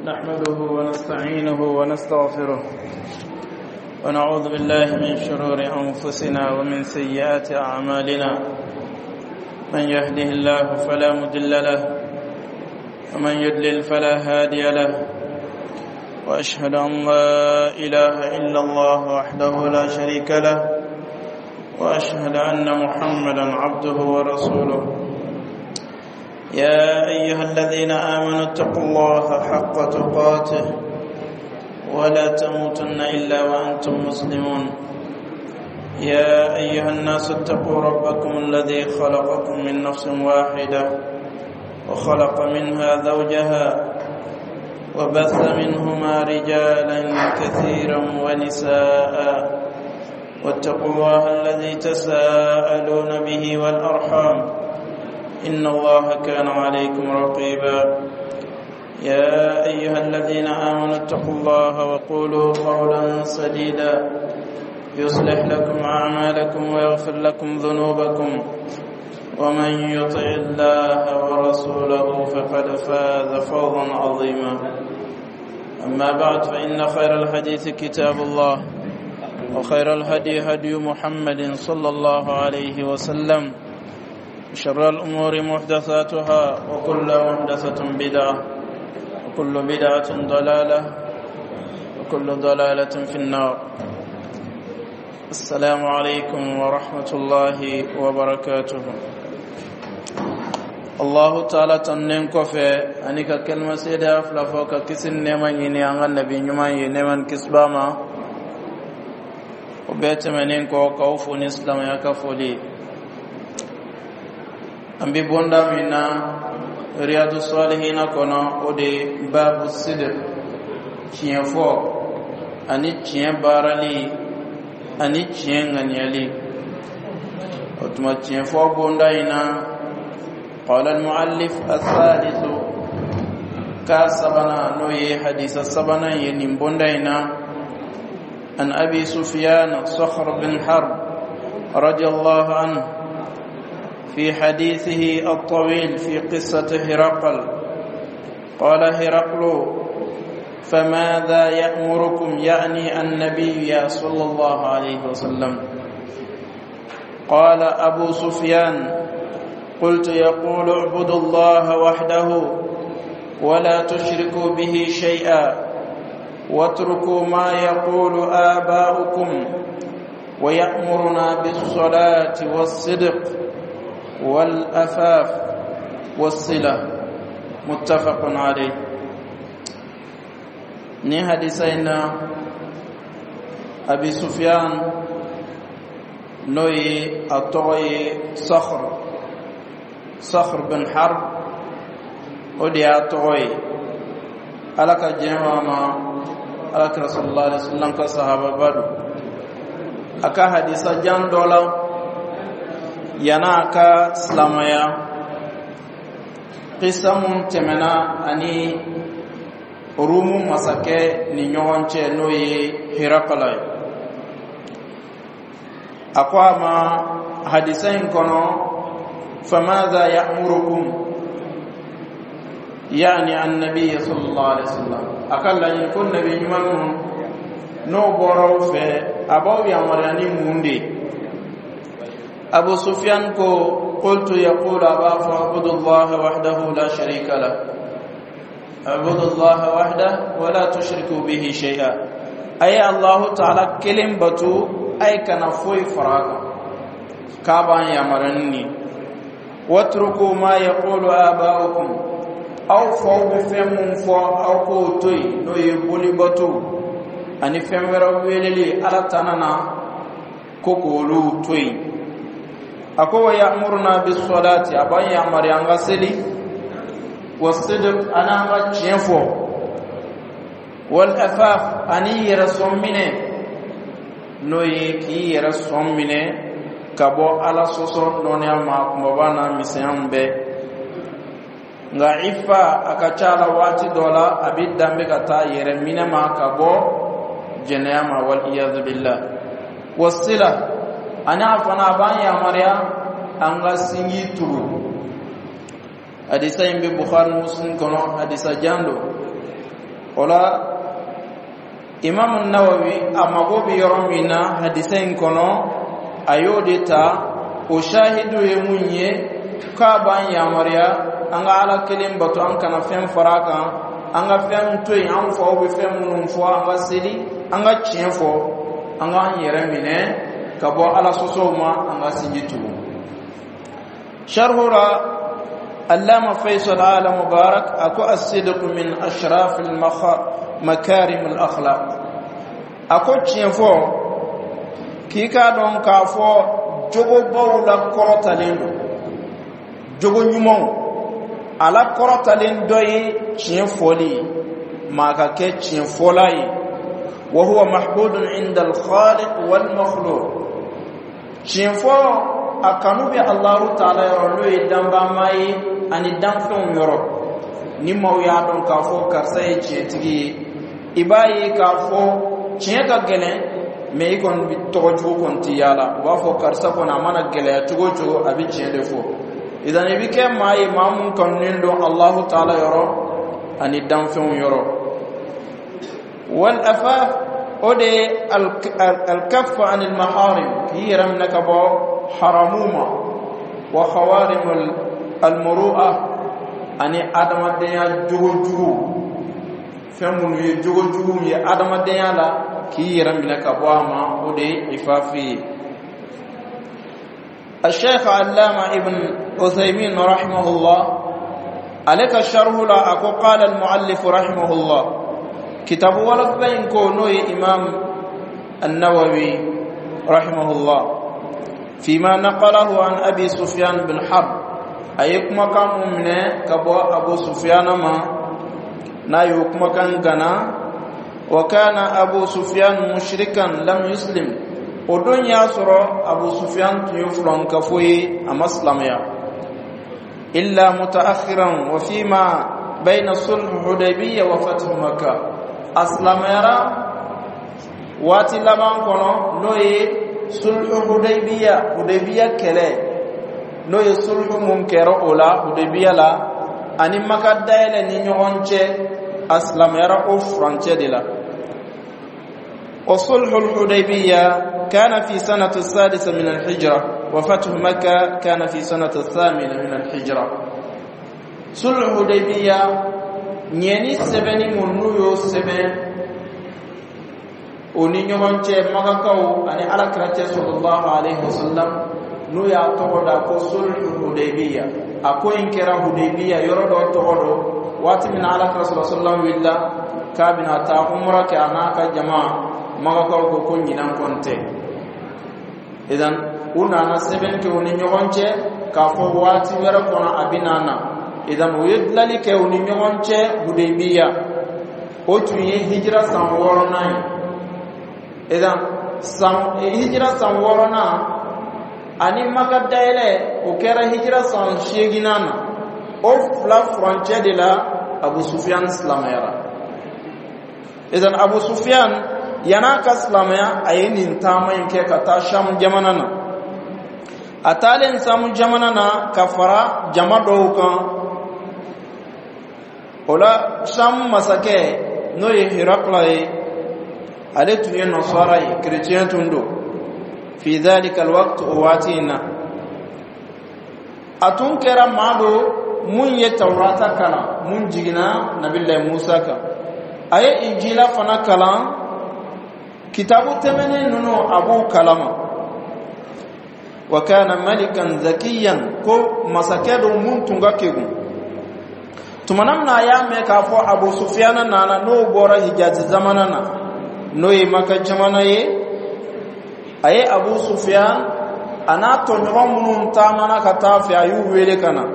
نحمده ونستعينه ونستغفره ونعوذ بالله من شرور أنفسنا ومن سيئات أعمالنا. من يهده الله فلا مضل له ومن يضلل فلا هادي له، وأشهد أن لا إله إلا الله وحده لا شريك له، وأشهد أن محمدا عبده ورسوله. يا أيها الذين آمنوا اتقوا الله حق تقاته ولا تموتن إلا وأنتم مسلمون. يا أيها الناس اتقوا ربكم الذي خلقكم من نفس واحدة وخلق منها زوجها وبث منهما رجالا كثيرا ونساء، واتقوا الله الذي تساءلون به والأرحام، إن الله كان عليكم رقيبا. يا أيها الذين آمنوا اتقوا الله وقولوا قولا سديدا يصلح لكم أعمالكم ويغفر لكم ذنوبكم، ومن يطع الله ورسوله فقد فاز فوزا عظيما. أما بعد، فإن خير الحديث كتاب الله، وخير الهدي هدي محمد صلى الله عليه وسلم، شر الأمور محدثاتها، وكل محدثة بدعة، وكل بدعة ضلالة، وكل ضلالة في النار. السلام عليكم ورحمة الله وبركاته. الله تعالى تنين كفي أنك كلمة سيدة فلفوك كسن نمان يني عن النبي نمان ينمان كسباما وبيت منين كوكوف نسلم يكفولي. ambi bonda mina riyadu salihina kono ode babu sidr chiefo ani chien barali ani chien nganyali otuma chiefo bonda ina. qala al muallif al-thalith ka sabana no ye hadisa sabana ye nimbonda ina an abi sufyan sakhr bin harb radiyallahu anhu في حديثه الطويل في قصة هرقل. قال هرقل: فماذا يأمركم؟ يعني النبي صلى الله عليه وسلم. قال أبو سفيان: قلت يقول اعبدوا الله وحده ولا تشركوا به شيئا واتركوا ما يقول آباؤكم ويأمرنا بالصلاة والصدق والأفاف والصلة. متفق عليه. ني حديثنا أبي سفيان نوي أطوي صخر بن حرب ودي أطوي ألك جمعنا ألك رسول الله صلى الله عليه وسلم كصحابة بدو أكا حديث جان دولا yana ka islamaya qisamun temena ani rumu masake ni nyonche no ye Hirakalai akwa ma hadisain kono famadha ya'murukum yani an-nabiy sallallahu alaihi wasallam akalla ni kun nabi nyuman no boro fe abawi amarani munde. أبو سفيان کو قلت يقول أبا فاعبد الله وحده لا شريك له اعبد الله وحده ولا تشركوا به شيئا. أي الله تعالى كلم بتو أي كنفوي فراغ كابان يمرني. واتركوا ما يقول آباؤكم أو فوق فم فو أو كوتوي نو يبولي بتو أني فم ويلي على تنانا كوكولو توي. أكو يأمرنا بالصلاة أبان يأمر ينغسلي والصدق أنا غتشينفو والأفاف أني يرسوم منه نويكي يرسوم منه كبو على سوسو نونيا مبانا مسيان بي nga ifa akachala wati dola abid dambe kata yere minema kabo jenema wal iyad billah wasila ana fana ban ya marya an ga singi turu hadisa imbe Bukhari Muslim kono hadisa jando wala imam an-nawawi amago bi yoromina hadithain kono ayodita o shahidu yemunye ka ban ya mariya anga ala kelim batu an kana fem faraka anga fem toy an fo be fem nun fo anga seli anga chien fo anga yeremine kabo ala sosoma anga sinjitu sharhura allama faisal ala mubarak ako as-sidq min ashraf al-makarim al-akhlaq ako chien fo kika don ka fo jogo bawla korotalendo jogo nyumon ala korotalendo doyi chien foli maka ke chien folai wa huwa mahbudun inda al-khaliq wal makhluq chien fo akanu bi Allah ta'ala yoro damba mai ani danfon yoro ni mawya don ka fo karsay chien tigi ibayi ka fo chien ka gelen me ikon bi tojo kon tiyala wa fo karsa ko na mana gele togo abi chien defo idan ibi ke mai mamun kon nindo Allah ta'ala yoro ani danfon yoro wal afaf ode al kaff an al maharim kiram nakabo haramuma wa khawarim al muru'a ani adama de jugo femunu ye jugo ye adama de la ki yaramina kabwama ode ifafi الشيخ علامة ابن عثيمين رحمه الله عليك الشرح لا أكو قال المؤلف رحمه الله كتاب ولد بين كونوي إمام النووي رحمه الله فيما نقله عن أبي سفيان بن حرب أيكم كان من كبو أبو سفيان ما نايكم كان غنا وكان أبو سفيان مشركا لم يسلم ودنيا سرى أبو سفيان يفلن كفوي أمسلميا إلا متأخرا وفيما بين صلح الحديبية وفتح مكة أسلميا واتي لمن كنو نوي صلح الحديبية كله نوي صلح منكر أولا حديبية لا أني مكة دايلة نيونچه أسلميا أو فرانچه دلا وصلح الحديبية كان في سنة السادسة من الحجرة وفتح مكة كان في سنة الثامنة من الحجرة صلح الحديبية نيني سبني منويو سبن ونينيو منچه مغاكو أني على كراتي صلى الله عليه وسلم نويا تغدا كو صلح الحديبية أكو إنكرا الحديبية يردو تغدو واتي من على كراتي صلى الله عليه وسلم وإلا كابنا تا عمره كأناك جماعة magakol ko ko nyinan konte idan una na seben ke woni nyogonche ka fo wati wera kono abinana idan wedlali ke woni nyogonche hudaybiya o tuye hijra san worona idan san hijra san worona ani makadaile o kera hijra san sheginana o fla frontière de la Abu Sufyan islamera idan Abu Sufyan yana kaslamaya ayinin tamayin ke kata sham jamanana atalen sam jamanana kafara jamado kan ola sham masake no hiraklai aletu yen nasara chrétien tundo fi dhalika alwaqt watina atun kera mado mun ye tawrata kala mun jigina nabillahi musa ka aye injila fana kala kitabu temene nuno abu kalama wa kana malikan zakiyan ko masakedo muntunga kegu tumanamna ya me ka fo Abu Sufyan nana no bora Hijaz zamanana no e maka jamana ye aye Abu Sufyan ana to nyomun tamana kata fi ayu wele kana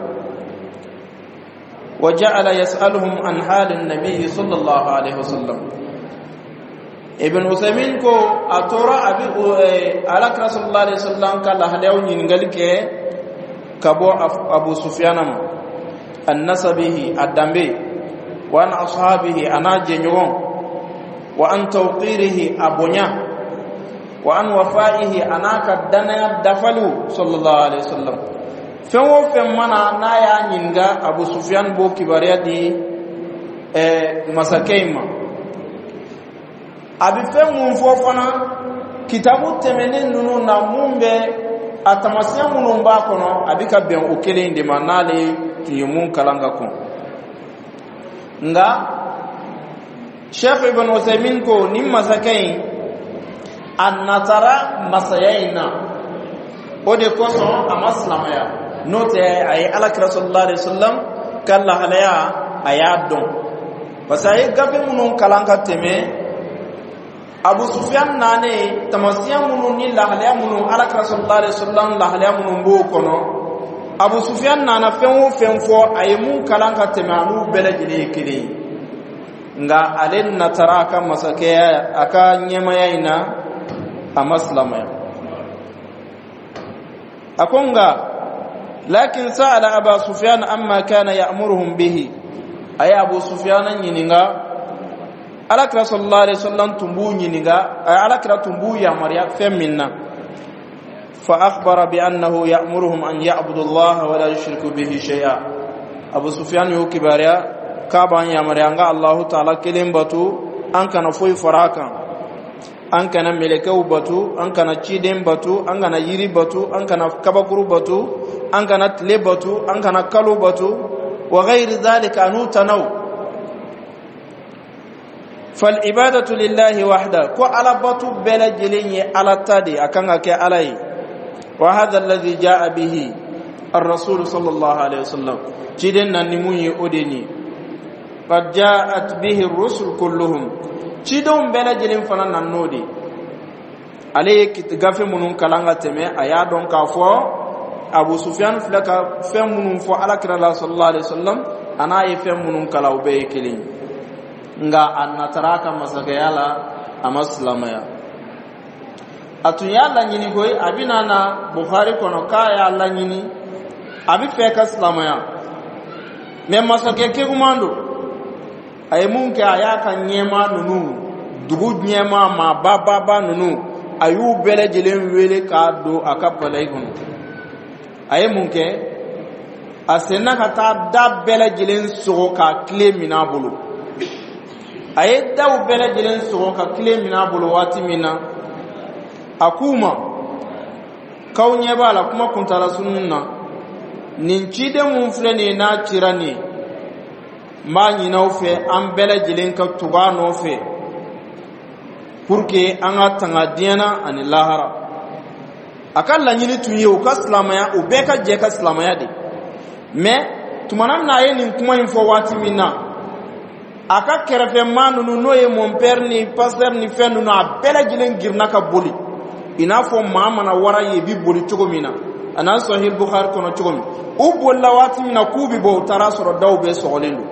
waja'ala yas'aluhum an halin nabiy sallallahu alaihi wasallam Ibn Usaymin ko atora abi ala sallallahu alaihi wasallam kala hadaw nyingal ke kabo Abu Sufyan an nasabihi adambe wa an ashabihi anaje nyon wa an tawqirihi abonya wa an wafaihi anaka dana dafalu sallallahu alaihi wasallam fewo fem mana na ya nyinga Abu Sufyan bo kibariya di masakayma abi fe mun fo fana kitabu temenen nunu na mumbe atamasiya munun ba kono abika ben o kelen de manale timun kalanga ko nga Sheikh Ibn Uthaymeen ko nim masakay annatara masayaina ode ko so amaslamaya note ay alak rasulullah sallam kala halaya ayadon pasay gabe munun kalanga teme Abu Sufyan nane tamasiya munun ni la halaya munun alak rasulullah sallam la halaya munun bo kono Abu Sufyan nana fenfo ayemun kalanga teme anu belajile kili nga alen natara aka masakaya aka nyemaya ina amaslamaya akonga lakin sa'ala Abu Sufyan amma kana ya'muruhum bihi ay Abu Sufyan nyininga alakra sallallahu alaihi wasallam tumbu nyininga ay alakra tumbu ya mariya feminna fa akhbara bi annahu ya'muruhum an ya'budu Allah wa la yushriku bihi shay'a Abu Sufyan yo kibariya kaban ya marianga Allah ta'ala kilim batu an kana foi faraka an kana melekau batu an kana ciden batu an kana yiri batu an kana kabakuru batu an kana tle batu an kana kalu batu wa ghairi dhalika anu tanaw fal ibadatu lillahi wahda ko ala batu bela jelenye ala tadi akanga ke alai wa hadha alladhi jaa bihi ar-rasul sallallahu alaihi wasallam ciden nan nimunyi odeni قد جاءت به الرسل كلهم تشيدون بلا جلين فنان نودي عليه كتغافي منون كلانغا تمي ايا دون كافو ابو سفيان فلكا فم منون فو على كرا صلى الله عليه وسلم انا يفم منون كلاو بي كلين nga annataraka masagayala amaslamaya atunya la nyini goy abina na Bukhari kono kaya la nyini abi feka slamaya me masake ke gumando ay munke ayaka nyema nunu dugu nyema ma baba nunu ayu bele jelen wele ka do akapala ikon ay munke asena kata da bele jelen so ka klemina bulu ay da bele jelen so ka klemina bulu wati mina akuma kawnye bala kuma kuntara sunna ninci de mun flene na tirani ma nyinaw fe an bela jilen ka tuga no fe pour que an ga tanga diana ani lahara akalla nyini tunye o ka islamaya o be ka je ka islamaya de mais tumanan na ye nin kuma info wati minna aka kerefe manunu no ye mon père ni pasteur ni fendu no a bela jilen girna ka boli ina fo mama na wara ye bi boli cogo mina ana sahih bukhari kono cogo mi o bolla wati mina kubi bo tara soro daw be sogolendu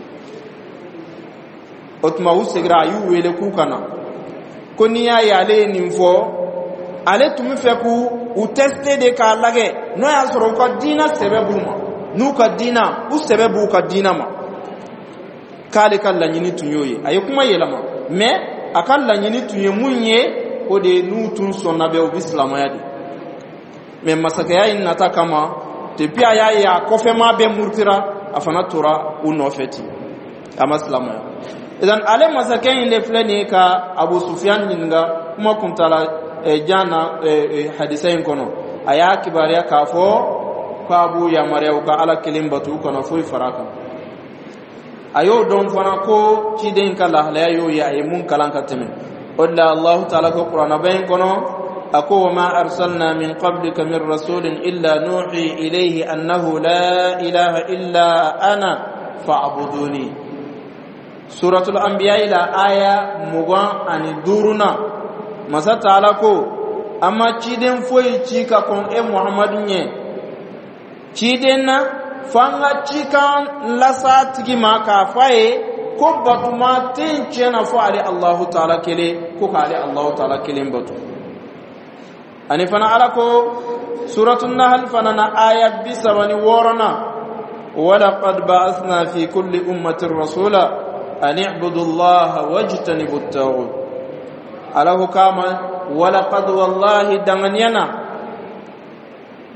otuma usegra yu wele ku kana koni ya yale nimfo ale tumi fe ku u tester de ka lage no ya soro ko dina sebebu ma nu ka dina u sebebu ka dina ma kale kala nyini tunyoye ayi kuma yelama me akalla nyini tunye munye o de nu tun sonna be o islamu yadi me masaka ya inata kama te pia ya kofe ma be murtira afana tora u no feti ama islamu ya idan ale masakain le flani ka Abu Sufyan ninga kuma kuntala jana hadisain kono aya kibariya kafo ko Abu ya mariya ka ala kilim batu kono foi faraka ayo don fana ko ciden kala la yo ya mun kalan kateme walla Allah ta'ala ko qur'ana bayin kono ako ma arsalna min qablika min rasulin illa nuhi ilayhi annahu la ilaha illa ana fa'buduni suratul anbiya ila aya mugan ani duruna masa ta'ala ko amma ciden foyi cika kon muhammadin ye ciden na fanga cika lasa tigi ma ka faye ko batuma tin cena fo ali Allah ta'ala kele ko ka ali Allah ta'ala kele batu ani fana ala ko suratul nahl fana na aya bisabani worona wala qad ba'athna fi kulli ummatin rasula أن اعبدوا الله واجتنبوا الطاغوت على كما ولقد والله دغنينا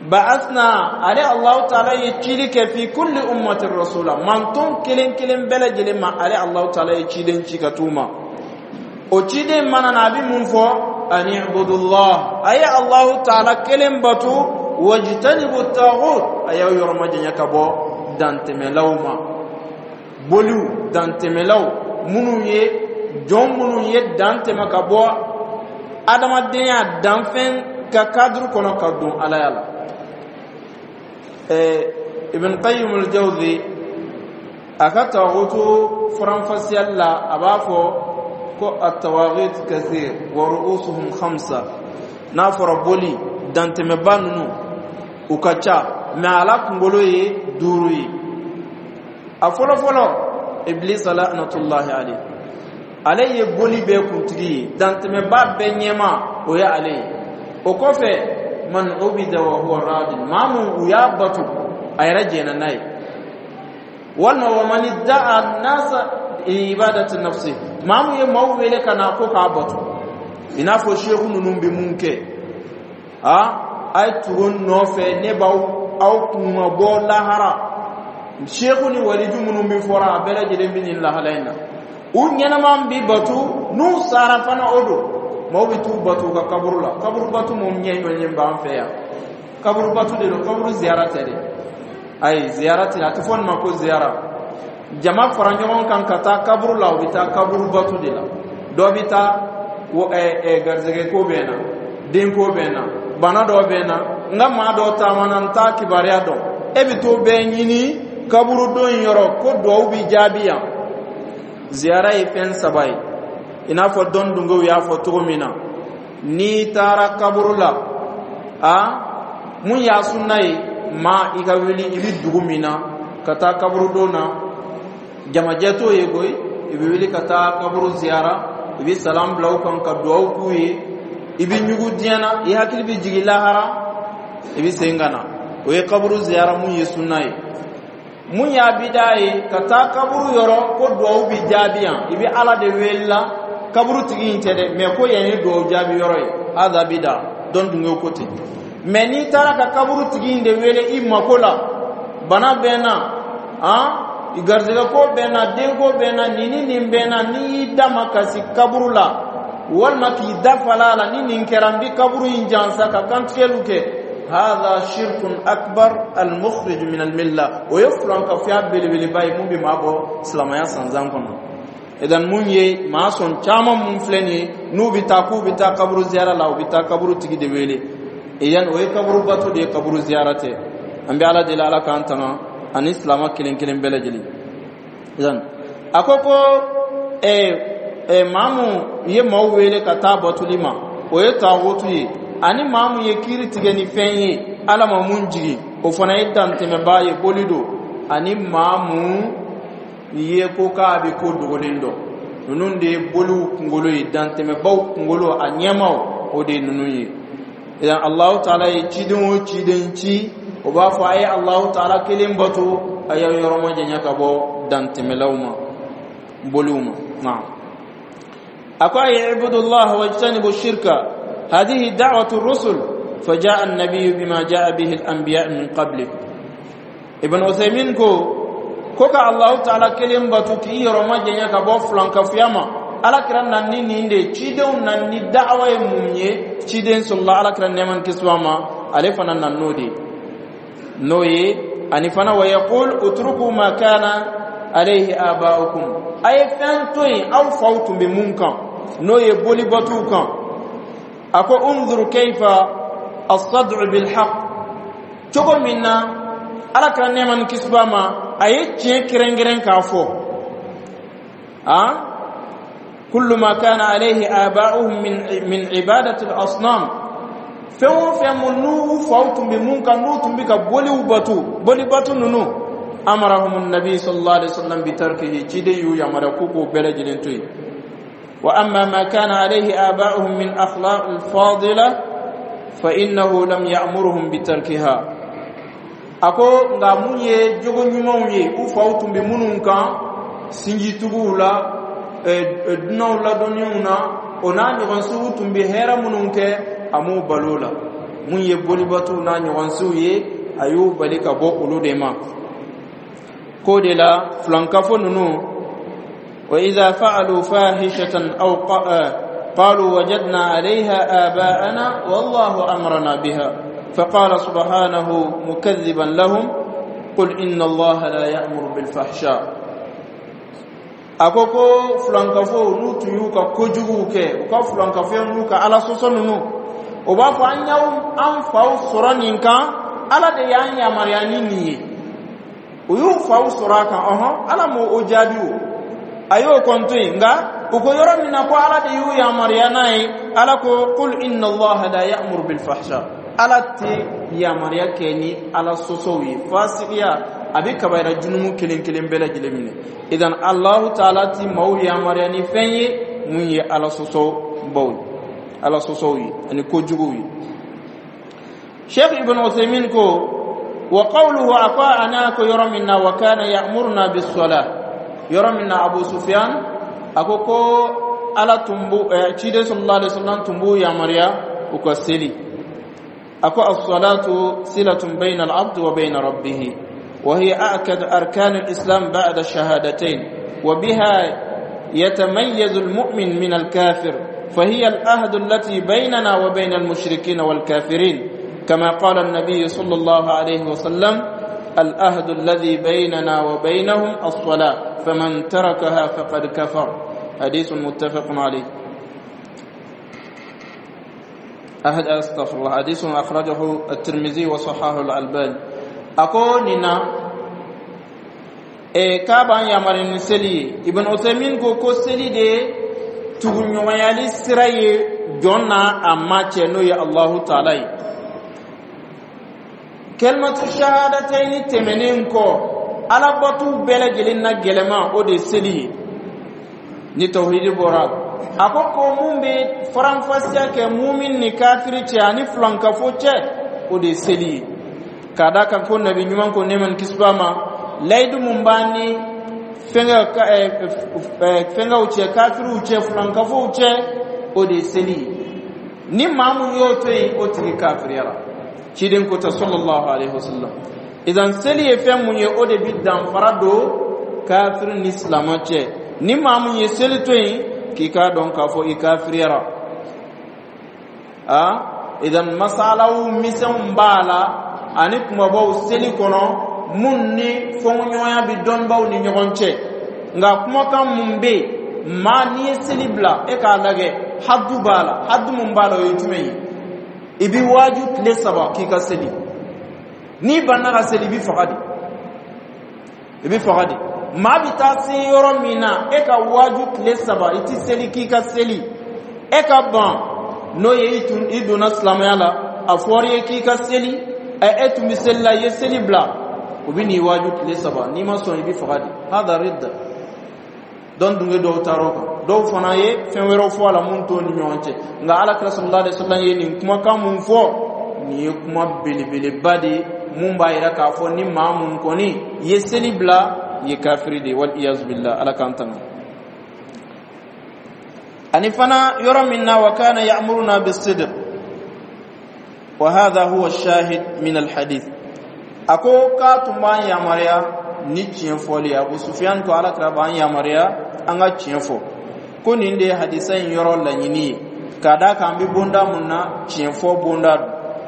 بعثنا على الله تعالى يتشيلك في كل أمة الرسول من تون كلين بلجل ما على الله تعالى يتشيلين شكتوما وتشيلين من نبي منفو أن يعبدوا الله أي الله تعالى كلين بطو واجتنبوا الطاغوت أي يرمجن يكبو دانت ملوما بولو دانت ملو منو يه جون منو يه دانت مكبو آدم الدنيا دانفن ككادر كنا كدون على يلا ابن قيم الجوزي أكتاغوتو فرنفسي الله أبافو كو التواغيت كثير ورؤوسهم 5 نافر بولي دانت مبانو وكاچا معلق نقولوي دوروي أفولو فولو إبليس لعنة الله عليه عليه بولي بيكم تري دانت مباب بنيما ويا عليه وكوفي من عبد وهو راض مامو ويابتو أي رجينا ناي ومن ادعى الناس عبادة نفسه مامو يمو ولك ناكو كابتو inafo shehu nunumbi munke ay tugon nofe nebaw aw kuma bo lahara shehu ni waliju munumbi fora bela jede min lahalaina unyana mam bi batu nu sarafana odo mawbi tu batu ka kaburu batu mom nyey no nyemba am feya kaburu batu de lo kaburu ziyarate de ay ziyarate atufon mako ziyara jama faranjom kan kata kaburu la obita kaburu batu de la dobita wo garzege ko bena den ko bena bana do bena ngama do tamanan ta kibariya do ebito be nyini kaburu do yoro ko do bi jabiya ziyara ifen sabai ina fo don dungo ya fo tugumina ni tara kaburula mun ya sunnai ma iga weli ibi dugumina kata kaburu dona jamajeto yegoy ibi weli kata kaburu ziyara ibi salam blaw kan ka duaw kuyi ibi nyugu diana ya hakil bi jigila hara ibi sengana o ye kaburu ziyara mun ye sunnai mun ya bidai kata kaburu yoro ko duaw bi jabiya ibi ala de wella kaburu tigi intede me ko yani do jabi yoro ada bida don dungo koti meni tara ka kaburu tigi inde wele imma kola bana bena igarziga ko bena den ko bena nini nimbena ni dama kasi kaburu la walma ki dafala la nini nkerambi kaburu injansa ka kantieluke هذا شرك أكبر المخرج من الملة ويفرن كفيات بلي باي مبي مابو سلامايا سانزان كنا إذن مني ما سون تاما منفلني نو بتاكو بتا قبر زيارة لا وبتا قبر تيجي دبيلي إذن وي قبر باتو دي قبر زيارته أم بيعلا دلالة كانتنا أن إسلام كلين بلجلي إذن أكوكو مامو يمويلي كتابة لما ويتاغوتي ani mamu ye kiri tigeni fenye ala mamunjigi o fana idan teme baye bolido ani mamu ye ko ka bi ko dogolindo nunun de bolu ngolo idan teme baw ngolo anyamaw o de nunun ye idan allah taala ye cidin ci o ba fa ay allah taala kelim batu ayaw yoromo jenya ka bo dan teme lawma boluma na akwa ibudullah wajtanibu shirka هذه دعوة الرسل فجاء النبي بما جاء به الأنبياء من قبله ابن عثيمين كوكا الله تعالى كلم باتوكي يرمى جنيا كبوفلان كفياما على كران ناني نيندي تشيدون ناني دعوة ممني تشيدين صلى الله على كران نيمان كسواما عليه فانا نانودي نوي أنفنا ويقول اتركوا ما كان عليه آباؤكم أي فانتوي أو فوتم بمنكم نوي بولي باتوكم أكو انظر كيف الصدع بالحق تقول منا على كرني من كسبما أي شيء كرنجرن كافو كل ما كان عليه آباؤهم من عبادة الأصنام فمنو فوتم بمنكر نوتم بك بولي باتو ننو أمرهم النبي صلى الله عليه وسلم بتركه تيديو يمركوكو بلجلنتوي وأما ما كان عليه آباؤهم من أخلاق الفاضلة فإنه لم يأمرهم بتركها أكو غامونيه جوغو نيمونيه وفاوتم بمنونكا سينجي تغولا دنولا دونيونا ona nyogon suutum bi hera mununke amu balula mun ye bolibatu na nyawansu ye ayu balika bo uludema ko de la flankafo nunu wa idha fa'alu fahishatan aw qalu wajadna 'alayha aba'ana wallahu amrana biha faqala subhanahu mukaththiban lahum qul inna allaha la ya'muru bil fahsha akoko flankafo nutu yuka kojugu ke ko flankafo nuka ala sosonunu o ba fa anyaw an faw soraninka ala de yanya maryani niye uyu faw soraka ala mo ojabiu ayo konto nga uko yoro mina ko ala de yu ya maryanai ala ko qul inna allaha la ya'muru bil fahsha ala te ya marya keni ala sosowi fasiqiya abi kabayra junumu kelen bela jilemine idan allah ta'ala ti mawi ya maryani fenye munye ala soso bawl ala sosowi ani ko juguwi Sheikh Ibn Uthaymeen ko wa qawluhu ata'ana ko yoro minna wa kana ya'muruna bis salah yoro minna Abu Sufyan akoko ala tumbu chide sallallahu alaihi wasallam tumbu ya Maria uko seli ako as-salatu silatun bayna al-'abd wa bayna rabbih wa hiya a'kad arkan al-islam ba'da ash-shahadatayn wa biha yatamayyazu al-mu'min min al-kafir فهي العهد التي بيننا وبين المشركين والكافرين كما قال النبي صلى الله عليه وسلم العهد الذي بيننا وبينهم الصلاة فمن تركها فقد كفر حديث متفق عليه استغفر الله حديث أخرجه الترمذي وصححه الألباني أقول لنا كابا يامرين سلي ابن عثيمين كو سلي دي tugunyomayali siraye jonna amma ceno ya Allah ta'ala kalmatu shahadatayn temenin ko alabatu bela gelinna gelema o de seli ni tauhid bora akoko mumbe faram fasya ke mu'min ni kafiri ce ani flanka foce o de seli kada kan ko nabi nyuman ko neman kisbama laidu mumbani fenga uche kafiru uche flankafu uche ode seli ni mamu yote otri kafiriyara chidin ko ta sallallahu alaihi wasallam idan seli efem munye ode bidan farado kafir ni islamache ni mamu ye seli toyi kika don kafo ikafiriyara idan masalawu misam bala ani kuma baw seli kono munni fonyoya bi don baw ni nyogonche nga kuma kan mumbe ma ni selibla e ka lage haddu bala haddu mumbala yotumeyi ibi waju tile saba ki ka seli ni banna ka seli bi faqadi ibi faqadi ma bi tasi yoro mina e ka waju tile saba iti seli ki ka seli e ka ban no ye itun iduna islamiyala afori ki ka seli e etu misella ye selibla ubini waju tile saba ni ma so ibi faqadi hada ridda don dunge do taroka do fona ye fenwero fo ala mun to ni nyonche nga ala sallallahu alaihi wasallam ye ni kuma kam mun fo ni kuma belebele bade mun bayira ka fo ni mamun ko ni ye selibla ye kafiri de wal iyaz billah ala kantan ani fana yara minna wa kana ya'muruna bis sidq wa hadha huwa ash-shahid min al-hadith ako ka tuma ya maria ni cien foli Abu Sufyan ko ala kraban ya maria anga cien fo ko ni nde hadisan yoro la nyini kada kan bi bonda munna cien fo bonda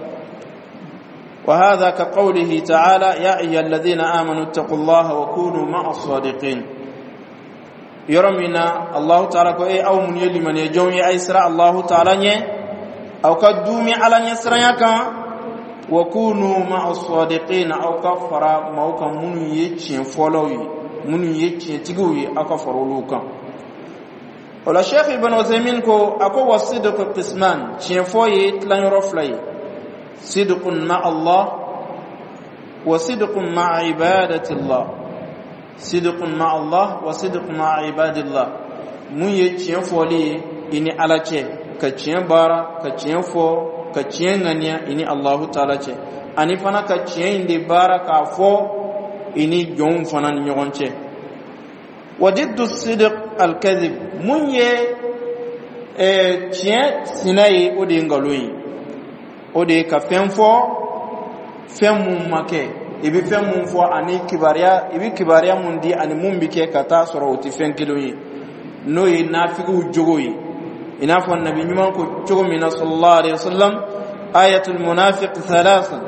wa hadha ka qawlihi ta'ala ya ayyuhalladhina amanu taqullaha wa kunu ma'as sadiqin yoro mina Allah ta'ala ko e aw mun yeli man e jomi ay sira Allah ta'ala nye aw ka dumi ala nyasra yaka wa kunu ma'as sadiqin aw kafara mauka munu yecin folowi munu yecin tiguwi aka farolukan wala Sheikh Ibn Uthaymeen ko ako wasidq qisman cin foye tlan roflay sidqun ma Allah wa sidqun ma ibadati Allah sidqun ma Allah wa sidqun ma ibadillah mun yecin foli ini alace ka cin bara ka cin fo ka ciyen ganiya ini Allahu ta'ala ce ani fana ka ciyen de baraka fo ini jon fana nyogon ce wadiddu sidq al-kadhib munye ciyen sinayi odi ngaloyi o de ka fɛn fɔ fɛn mun ma kɛ i bɛ fɛn mun fɔ ani kibariya i bɛ kibariya mun di ani mun bɛ kɛ ka taa sɔrɔ o tɛ fɛn kelen ye n'o ye nafigiw jogo ye i n'a fɔ nabi ɲuman ko cogo min na sallallahu alaihi wasallam ayatul munafiq thalatha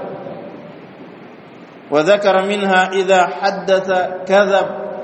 wa dhakara minha idha haddatha kadhab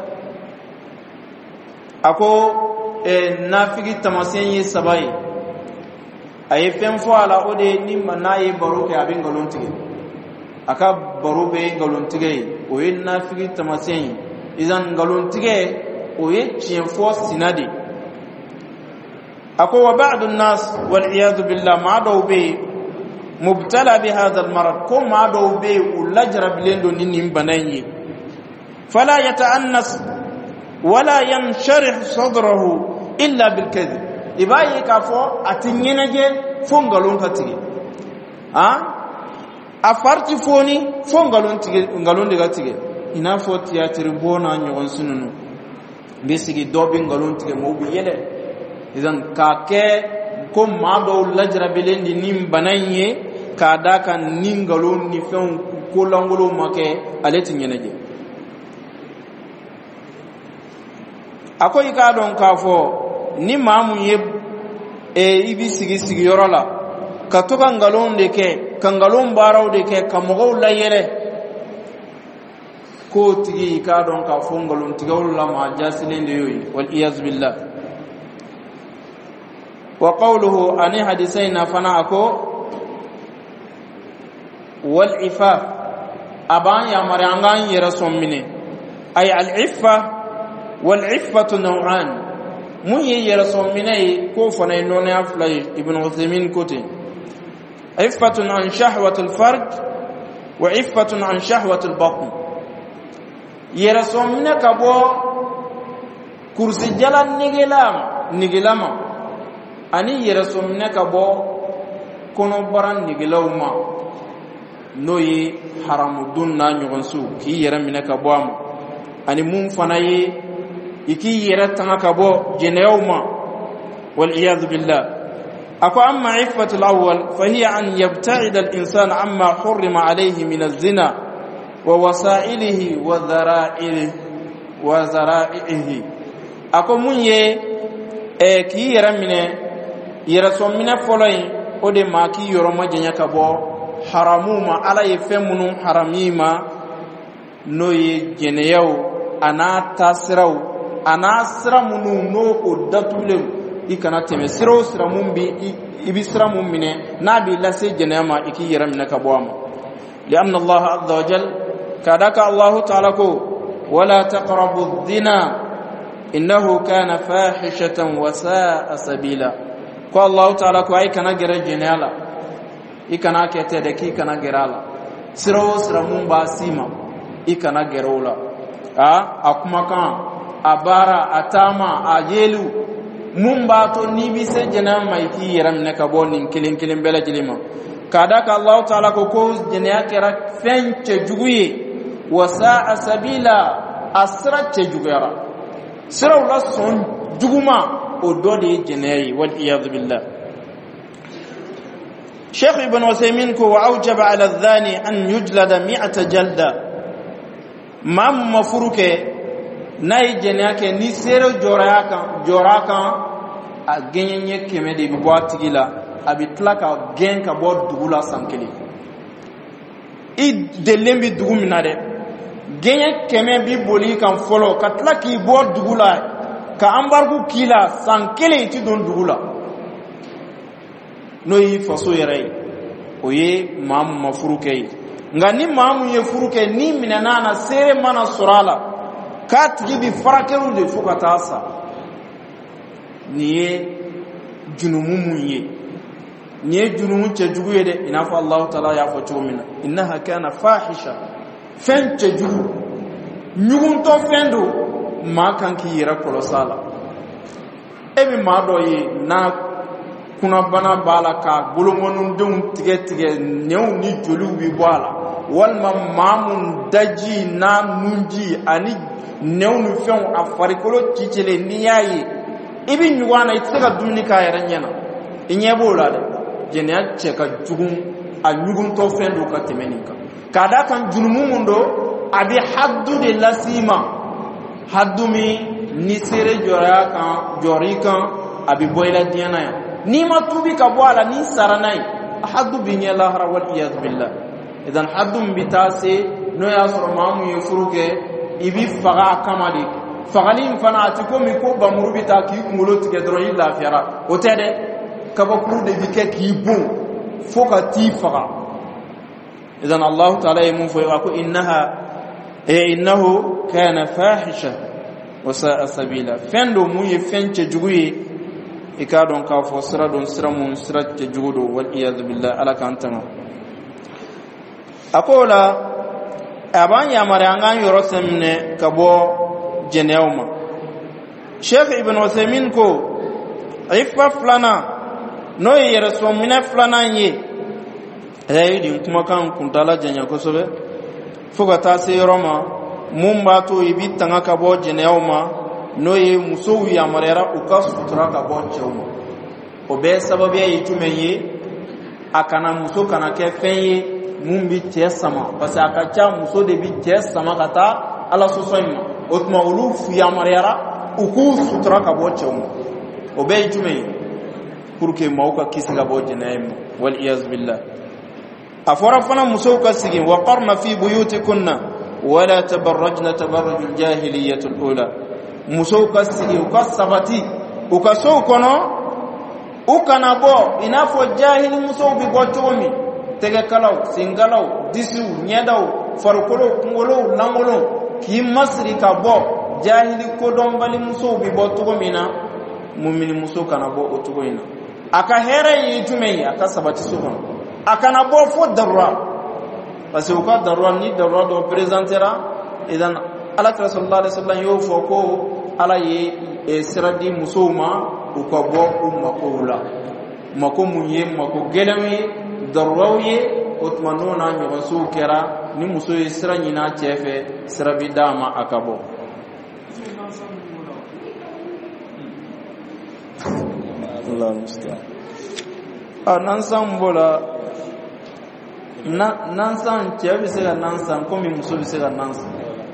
ako nafigi tamasen ye saba ye a ye fɛn fɔ a la o de ni n'a ye baro kɛ a bɛ nkalon tigɛ a ka baro bɛ nkalon tigɛ ye o ye nafigi tamasen ye idan nkalon tigɛ o ye tiɲɛ fɔ sina de ako wa ba'du an-nas wal iyad billah ma dɔw bɛ yen mubtala bi hadha al-marad ko ma dɔw bɛ yen u lajarabilen don ni nin bana in ye fala yata'annas wala yansharih sadrahu illa bil kadhib ibayi ka fɔ a ti ɲɛnajɛ fo nkalon ka tigɛ a farti foni fo nkalon de ka tigɛ i n'a fɔ théâtre bɔ n'a ɲɔgɔn sinunu bɛ sigi dɔ bɛ nkalon tigɛ mɔgɔw bɛ yɛlɛ idan k'a kɛ ko maa dɔw lajarabilen di nin bana in ye k'a da kan ni nkalon ni fɛnw ko lankolon ma kɛ ale ti ɲɛnajɛ a ko i k'a dɔn k'a fɔ ni maa mun ye i bɛ sigi sigiyɔrɔ la ka to ka nkalon de kɛ ka nkalon baaraw de kɛ ka mɔgɔw layɛlɛ k'o tigi i k'a dɔn k'a fɔ nkalontigɛw la maa jasilen de y'o ye wal iyaz billah wa qawluhu ani hadisai na fana ako wal ifaf aban ya mari an gan yɛrɛ sɔn minɛ ay al iffa wal iffatu naw'an mun ye yɛrɛ sɔn minɛ ye ko fana ye nɔnɔya fila ye ibn Uthaymin ko ten iffatun an shahwatil farj wa iffatun an shahwatil batn yɛrɛ sɔn minɛ ka bɔ kursi jala nigilama ani yɛrɛ sɔn minɛ ka bɔ kɔnɔbara nigilaw ma n'o ye haramudun n'a ɲɔgɔn su k'i yɛrɛ minɛ ka bɔ a ma ani mun fana ye i k'i yɛrɛ tanga ka bɔ jɛnɛyaw ma wal iyad billah ako amma iffatul awwal fa hiya an yabta'ida al insan amma hurrima alayhi min az-zina wa wasa'ilihi wa zara'ihi ako mun ye k'i yɛrɛ minɛ yɛrɛ sɔn minɛ fɔlɔ in o de ma k'i yɔrɔ ma janya ka bɔ haramu ma ala ye fɛn minnu harami ma n'o ye jɛnɛyaw a n'a taasiraw a n'a sira minnu n'o o datugulen i kana tɛmɛ sira o sira mun bi i bi sira mun minɛ n'a b'i lase jɛnɛya ma i k'i yɛrɛ minɛ ka bɔ a ma li'anna Allah azza wa jal ka da ka Allah ta'ala ko wala taqrabu adh-dhina innahu kana fahishatan wa sa'a sabila ko Allah ta'ala ko ai kana gɛrɛ jɛnɛya la i kana kɛ tɛ dɛ k'i kana gɛrɛ a la sira o sira mun b'a si ma i kana gɛrɛ o la a kumakan a baara a taama a yelu mun b'a to n'i bɛ se jɛnɛya ma i k'i yɛrɛ minɛ ka bɔ nin kelen kelen bɛɛ lajɛlen ma k'a da ka Allah ta'ala ko jɛnɛya kɛra fɛn cɛjugu ye wa sa'a sabila a sira cɛjuguyara siraw la sɔn juguma o dɔ de ye jɛnɛya ye wal iyad billah Sheikh Ibn Uthaymin ko wa awjaba ala adh-dhani an yujlada 100 jalda ma mafuruke n'a ye jɛnɛya kɛ ni sere jɔra kan a gɛɲɛ 100 de bɛ bɔ a tigi la a bɛ tila ka gɛn ka bɔ dugu la san kelen i delilen bɛ dugu min na dɛ gɛɲɛ 100 bɛ boli i kan fɔlɔ ka tila k'i bɔ dugu la ka embargo k'i la san kelen i tɛ don dugu la n'o y'i faso yɛrɛ ye o ye maa min ma furu kɛ ye nka ni maa min ye furu kɛ ni minɛna na seere mana sɔrɔ a la k'a tigi bɛ furakɛliw de fo ka taa sa nin ye junumu mun ye nin ye junumu cɛjugu ye dɛ i n'a fɔ Allah ta'ala y'a fɔ cogo min na innaha kana fahisha fɛn cɛjugu ɲuguntɔ fɛn don maa kan k'i yɛrɛ kɔlɔsi a la e bɛ maa dɔ ye n'a kunabana b'a la k'a bolomɔnidenw tigɛ nɛnw ni joliw bɛ bɔ a la walima maa mun daji n'a nunji ani nɛnw ni fɛnw a farikolo cicelen n'i y'a ye i bɛ ɲugun a na i tɛ se ka dumuni k'a yɛrɛ ɲɛ na i ɲɛ b'o la dɛ jɛnɛya cɛ ka jugu a nyugun to fendo ka temeninka kada kan junumu mundo abi haddu de lasima haddu mi ni sere jora kan jori kan abi boyla diana ya ni ma tubi ka boala ni saranai haddu bi ni Allah wal iyad billah idan haddu bi tase no ya soro mamu yufuruke ibi faga kamali fagalin fana atiko mi ko bamuru bi ta ki kumulo tike dro illa fiara o tede kabakuru de bike ki bon foka ti faga idan Allah ta'ala yamun fa yaqu innahu kana fahisha wa sa'a sabila fendo mu ye fence juguye ikadon ka fo sira don sira mun sira te jugudo wal iyad billah ala kan tanga akola aban ya mare angan yoro semne kabo jenewma Sheikh Ibn Uthaymeen ko ifa flana no yere so mine flana yi ayidi kuma kan kuntala janya ko sobe fuga ta se roma mumba to ibitanga kabo jenewma no ye muso ya marera ukasutura kabo chewma obe sababu ya itumenye akana muso kana ke fenye mumbi tiesama parce que akacha muso de bi tiesama kata ala sosoima otma ulufu ya marera ukusutura kabo chewma obe itumenye pour que mauka kisiga boje naim wal iyaz billah afara fana musauka sigi wa qarna fi buyutikunna wala tabarrajna tabarruj al jahiliyyah al ula musauka sigi ukasabati ukasaukono ukanabo inafo jahili musaubi bochomi tege kalaw singalaw disu nyadaw farkolo kungolo langolo ki masri ka bo jahili kodombali musaubi botugomina mumini musauka na bo otugoina aka here yitume aka sabati sukon aka na bo fo darra parce que ka darra ni darra do presentera idan ala sallallahu alaihi wasallam yo fo ko ala ye siradi musuma uko bo umma qula mako munye mako gelami darrawiye otmanona nyogo sukera ni muso yisra nyina chefe sirabi dama akabo Allah musta'an nansan bola nansan chebi sega nansan komi muso sega nansan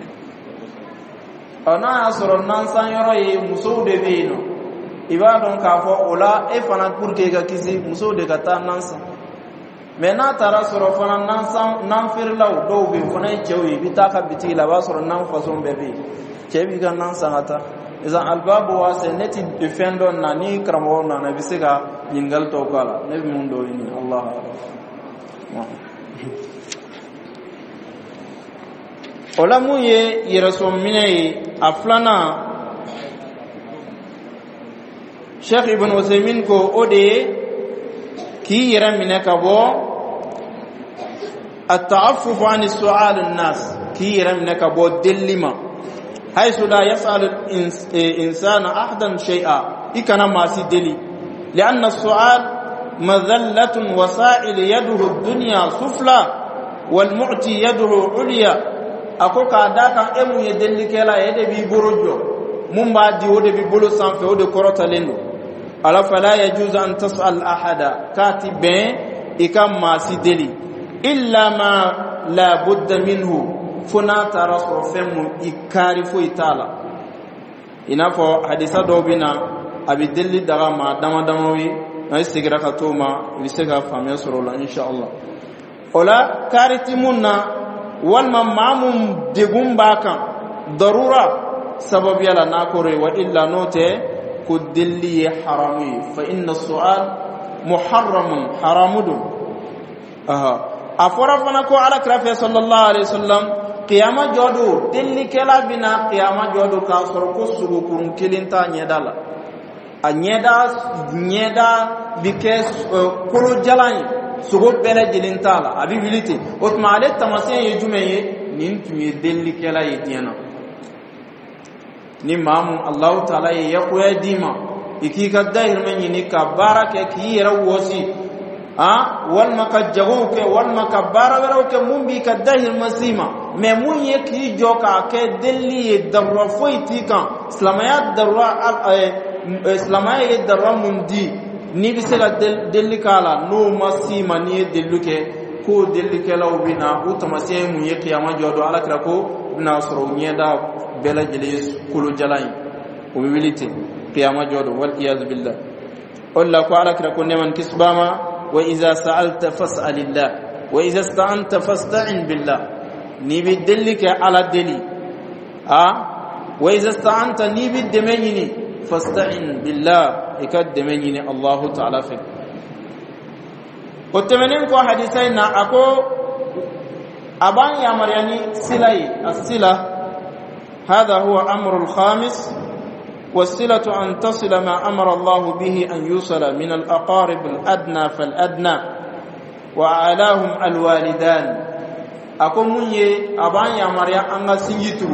ana asoro nansan yoro yi muso de bino ibadon ka fo ola e fana kurke ga kisi muso de kata nansan mena tara soro fana nansan nan firlaw do be fana chewi bitaka bitila ba soro nan fason bebe chebi ga nansan ata izan albabu wase neti defendo na ni kramo na na bisega ningal to kala nabi mundo ini Allah ola muye yiraso minai aflana Sheikh Ibn Uthaymeen ko ode ki yira minaka bo at-ta'affuf an su'al an-nas ki yira minaka bo dillima حيث لا يسأل الإنسان أحدا شيئا إكنا ما سيدلي لأن السؤال مذلة وسائل يده الدنيا سفلى والمعتي يده عليا أكوكا داكا إمو يدلي كلا يدبي برجو ممبادي ودبي بلو سانفي ودي كروتا لنو ألا فلا يجوز أن تسأل أحدا كاتبين إكنا ما سيدلي إلا ما لا بد منه funa tara soro femu ikari fo itala inafo hadisa do bina abi delli daga ma dama wi ay sigira ka to ma lisega famya soro la insha Allah ola kariti munna wal mamum de gumbaka darura sabab yala nakore wa illa note ku delli harami fa inna su'al muharramun haramudun afara fana ko ala krafi sallallahu alaihi wasallam qiyama jodo delli kala bina qiyama jodo ka sor ko sugu kurun kilinta nyedala a nyeda bikes kolo jalani sugo bele jilintala abi biliti otma ale tamasen ye jumeye nin tuye delli kala yediana ni mamu Allah taala ye yakuya dima ikika dahir men ni ka baraka ki yarawosi wal makajjaguke wal makabbara warawke mumbi ka dahir masima me mun yeki joka ke delli darra foiti kan islamaya darra mundi ni bi se ka delli kala no masi mani dellu ke ko delli ke law bina utama se mu ye qiyama jodo ala kra ko bina soro nyeda bela jeli kulu jalay o wilite qiyama jodo wal iyaz billah alla ko ala kra ko neman kisbama wa iza sa'alta fas'alillah wa iza ista'anta fasta'in billah ni bi delli ke ala deli wa iza ista'anta ni bi demenini fasta'in billah ikad demenini Allah ta'ala fi وتمنين كو حديثين أكو أبان يا مرياني سلي السلة هذا هو أمر الخامس والسلة أن تصل ما أمر الله به أن يوصل من الأقارب الأدنى فالأدنى وأعلاهم الوالدان أكو مني أبان يا مريان أنغا سنجتو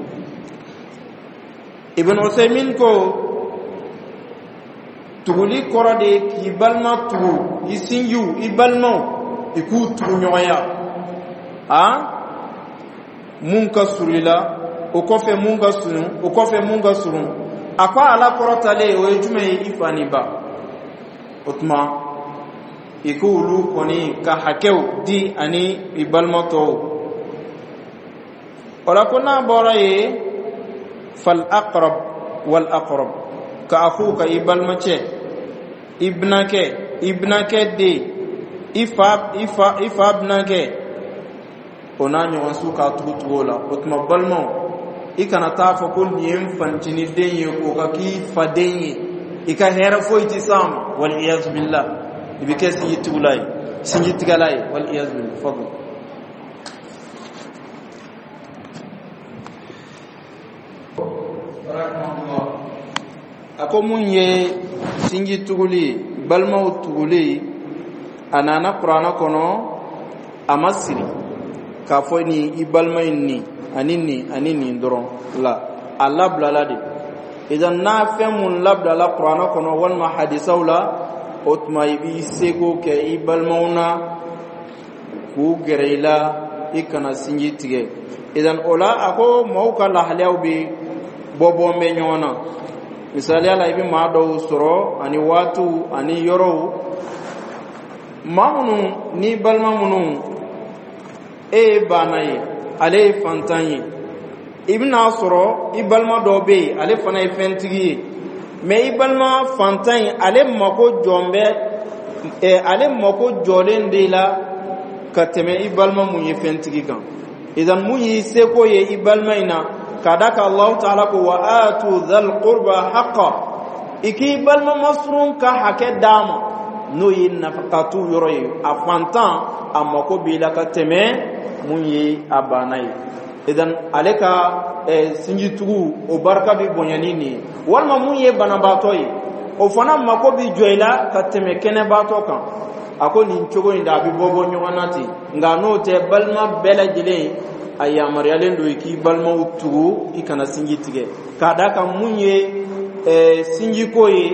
ابن عثيمين كو tuguli korade ki balma tugu isinju ibalmo iku tugu nyoya munka surila o kofe munga sunu akwa ala korotale o ejume ifani ba otma ikulu koni ka hakew di ani ibalmo to ora kona boraye fal aqrab wal aqrab ka akhuka ibalmache ibnake de ifab ibnake onanyo wasuka tutuola otma balmo ikana tafa kul niem fantini denye ko ka ki fadenye ika hera foiti sam wal iyaz billah ibikasi yitulay sinjitigalay wal iyaz billah fadl rahmatullah ako munye sinji tuguli balma tuguli anana qur'ana kono amasiri ka foni ibalma inni anini ndoro la Allah blalade idan na famun labda la qur'ana kono wal ma hadisawla otma ibi sego ke ibalmauna ku gereila ikana sinji tige idan ola ako mauka la halaw bi bobo me nyona misali ala ibi ma do soro ani watu ani yoro mamunu ni balma munu banaye ale fantanye ibna soro ibalma do be ale fana fentigi me ibalma fantanye ale mako jombe ale mako jolende la kateme ibalma munye fentigi kan idan munyi seko ye ibalma ina kadaka Allah ta'ala ko wa atu dhal qurba haqqan ikibal masrun ka hake dama no yin nafaqatu yoroy afantan amako bila ka teme munyi abanai idan aleka sinjitugu o barka bi bonyanini walma munyi banabatoy o fana mako bi joila ka teme kene bato kan ako ni chogo inda bi bobo nyonati ngano te balma bela jile aya maryalen do ki balma utugu ikana sinji tige kada kan munye sinji koyi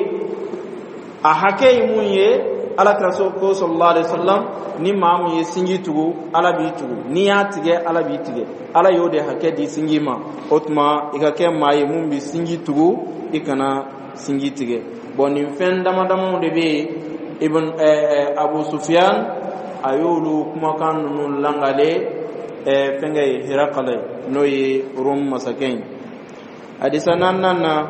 a hake munye ala rasul ko sallallahu alaihi wasallam ni mamu ye sinji tugu ala bi tugu ni ya tige ala bi tige ala yode hake di sinji ma otma ikake maye mumbi sinji tugu ikana sinji tige boni fen dama de be ibn Abu Sufyan ayulu kuma kan nun langale fengay hiraqale noyi rum masakain hadisananna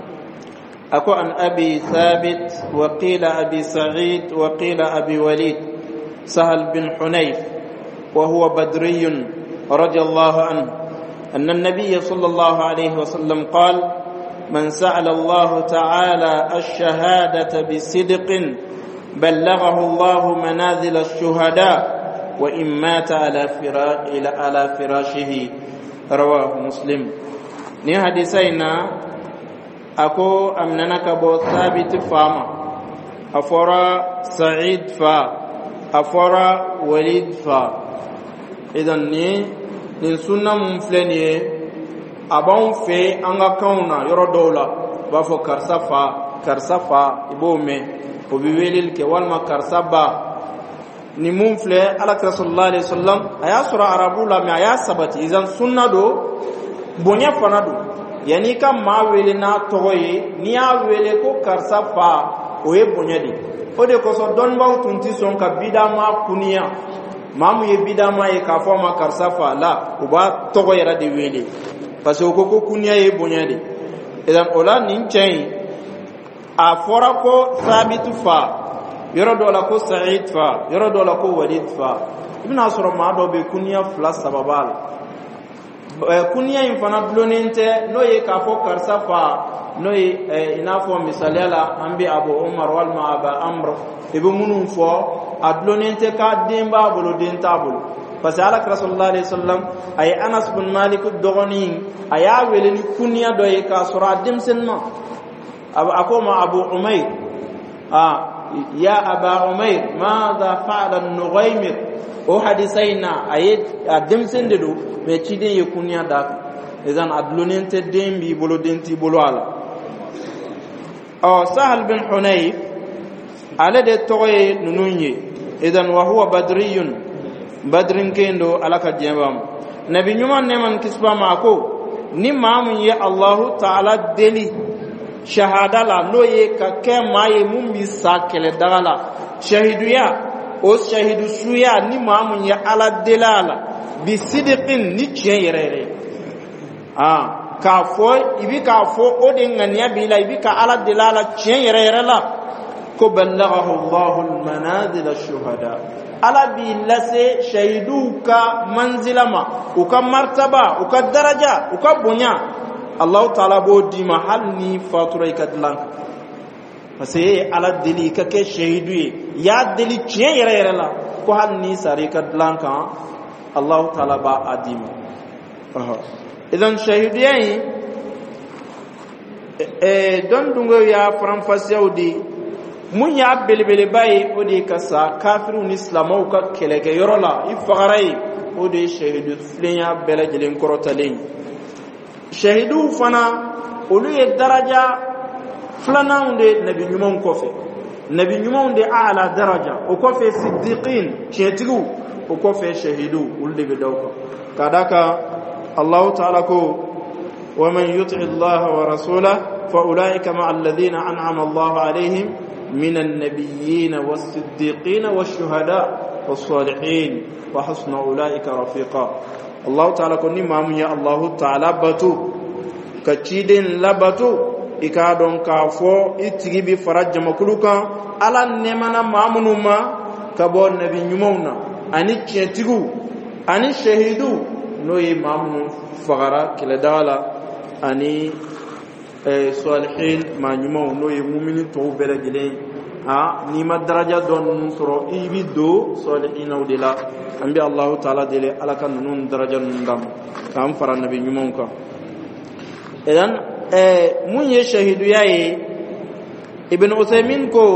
ako an abi thabit wa qila abi sa'id wa qila abi walid sahal bin hunayf wa huwa badri radiyallahu anhu anna an-nabiy sallallahu alayhi wa sallam qala من سأل الله تعالى الشهادة بصدق بلغه الله منازل الشهداء وإن مات على فراشه رواه مسلم ني حديثينا أكو أمننك بو ثابت فاما أفرا سعيد فا أفرا وليد فا إذن ني سنة مفلني abon fe anga kauna yoro dola ba fo karsafa ibome o bi welil ke walma karsaba ni mum fle ala sallallahu alaihi wasallam aya sura arabula mi aya sabati izan sunna do bonya fanado yani kam ma wele na toye ni ya wele ko karsafa o ye bonyadi o de ko so don baw tunti son ka bidama kuniya mamu ye bidama ye ka fo ma karsa fa la o ba togo yara de wele parce que ko kuniya ye bonyadi idan ola nin cey a fora ko sabitu fa yoro do la ko sa'id fa yoro do la ko walid fa ibn asra ma do be kuniya fla sababal kuniya in fana blonente no ye ka fo karsa fa no ye ina fo misalela ambi abu umar wal ma aba amr ibu munun fo adlonente ka demba bolo denta bolo parce que ala rasulullah alayhi wasallam ay anas bin malik dogoni aya weleni kuniya do ye ka sura demsenna akoma abu umayr ya aba umayr madha fa'ala an-nughaymir o hadisaina ayet demsende do me cide ye kuniya da izan adlonente dembi bolo denti bolo ala sahal bin hunayf ala de toye nununye idan wa huwa badriyun badrin kendo alaka jembam nabi nyuma neman kisba mako ni mamun ya allah ta'ala deli shahada la noye ka ke maye mumbi sakele dagala shahiduya o shahidu suya ni mamun ya ala delala bi sidqin ni cheyere ka fo ibi ka fo o de ngania bila ibi ka ala delala cheyere la ko ballaghahu allah al manazil ash shuhada ala bi lase shahiduka manzilama uka martaba uka daraja uka bunya allah taala bo di mahal ni fatura ikadlan parce ala deli ka ke shahidu ya deli cheyere la ko hal ni sare kadlan kan allah taala ba adima idan shahidiyai don dungo ya faranfasiya odi mun ya belebele bayi odi kasa kafirun islamau ka keleke yorola ifagarai odi shahidu flenya bele jelen korotalen shahidu fana olu ye daraja flana unde nabi nyumon kofe nabi nyumon de ala daraja o kofe siddiqin chetigu o kofe shahidu ulde be dawko kadaka الله تعالى ومن يطع الله ورسوله فأولئك مع الذين أنعم الله عليهم من النبيين والصديقين والشهداء والصالحين وحسن أولئك رفيقا الله تعالى نمام يا الله تعالى باتو كتشيدين لباتو إكادون كافو إتغيبي فرج مكلوكا على نمنا مامنما كبور نبي نمونا أني تشيتغو أني شهيدو noye mamu fagara kila dala ani salihin ma nyuma noye mu'minin to bela gile ni ma daraja don soro ibido salihin awdila ambi allah taala dele alaka nun daraja ndam kam fara nabi nyuma ka idan mun ye shahidu yayi ibn usaymin ko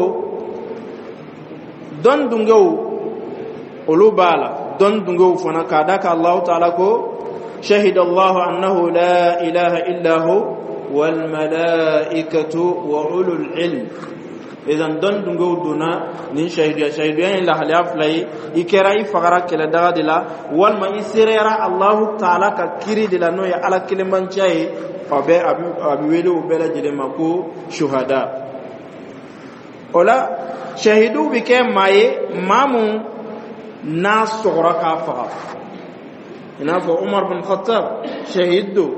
don dungo ulubala don dungo fana kadaka Allah ta'ala ko shahida Allah annahu la ilaha illa hu wal malaikatu wa ulul ilm idan don dungo duna ni shahidiya illa hal yaflai ikira ifagara kala dagadila wal ma isirera Allah ta'ala ka kiri dila no ya ala kiliman chai abe abi welo bela jile mako shuhada ola shahidu bike maye mamu ناس صغرى كافر هنا عمر بن الخطاب شهيدو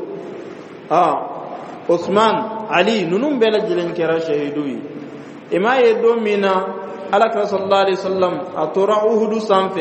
عثمان علي ننوم بلا جلن كرا شهيدوي اما يدو منا على رسول الله عليه وسلم اتورا احد سانفه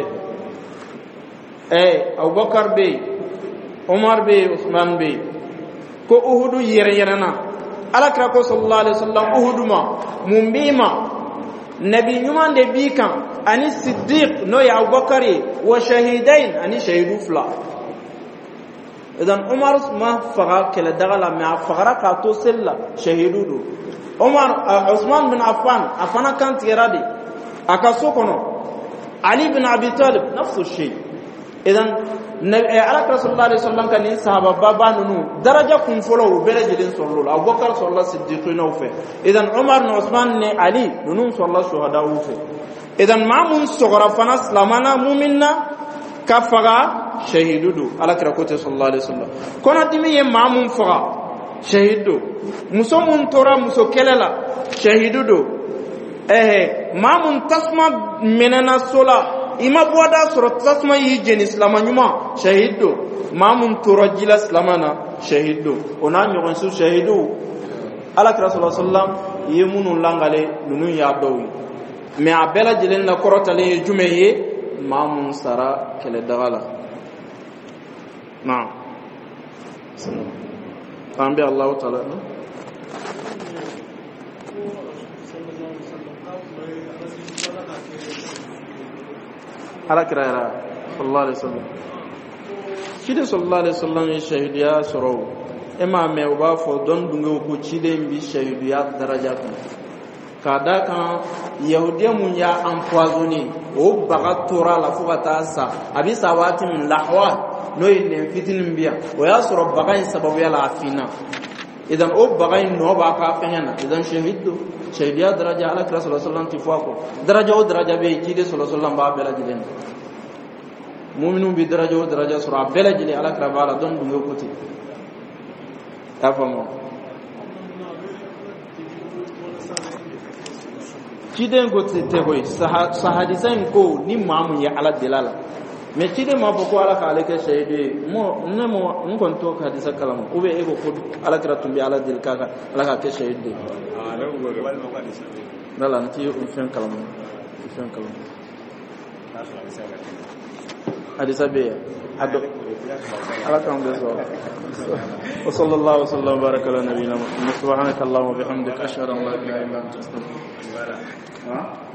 ابو بكر بي عمر بي عثمان بي ko uhudu yerena ala krako sallallahu alaihi wasallam uhudu ma mumbima nabi nyuma de bikan ani siddiq no ya abubakari wa shahidain ani shahidu fla idan umar ma faga kala dagala ma faga ka to sella shahidu do umar usman bin affan afana kan tirade akaso kono ali bin abi talib nafsu shay idan ala rasulullah sallallahu alaihi wasallam kan sahaba baba nunu daraja kun folo bele jidin sallallahu abubakar sallallahu siddiqina ufe idan umar no usman ne ali nunu sallallahu shuhada ufe idan mamun sugara fana islamana mu'minna kafaga shahidudu ala rakote sallallahu alaihi wasallam kona dimi ye mamun faga shahidu muso mun tora muso kelela shahidudu mamun tasma menena sola ima boda soro tasma yi jeni islama nyuma shahido mamun turajila islamana shahido ona nyogon su shahido ala kira sallallahu alaihi wasallam yemunu langale nunu ya dawi me abela jilen na korotale jumeye mamun sara kele dagala na tambi allah taala ala kira sallallahu alaihi wasallam kide sallallahu alaihi wasallam shahidiya soro ema me uba fo don dunga ko cide mbi shahidiya daraja kada kan yahudiya mun ya empoisonné o baga tora la fugata sa abisa wati min lahwa no yin fitin biya o ya soro baga in sababu ya la afina idan o baga in no ba ka fanyana idan shahidiya daraja ala kira sallallahu alaihi wasallam tifako daraja o daraja be kide sallallahu alaihi wasallam ba bela jilen mu'minun bi daraja o daraja sura bela jile ala kira bala don dunga ko ti afamo kiden go te boy sahadisan ko ni mamu ya ala dilala me kide ma boko ala ka alake shahide mo nemo ngon to ka hadisa kalama ube ego ko ala kira tumbi ala dil kaka ala ka ke shahide dala nti fen kalama hadisa be ado ala kan be so wa sallallahu wasallam baraka ala nabiyina muhammad subhanaka allahumma wa bihamdika ashhadu an la ilaha illa anta astaghfiruka wa atubu ilaik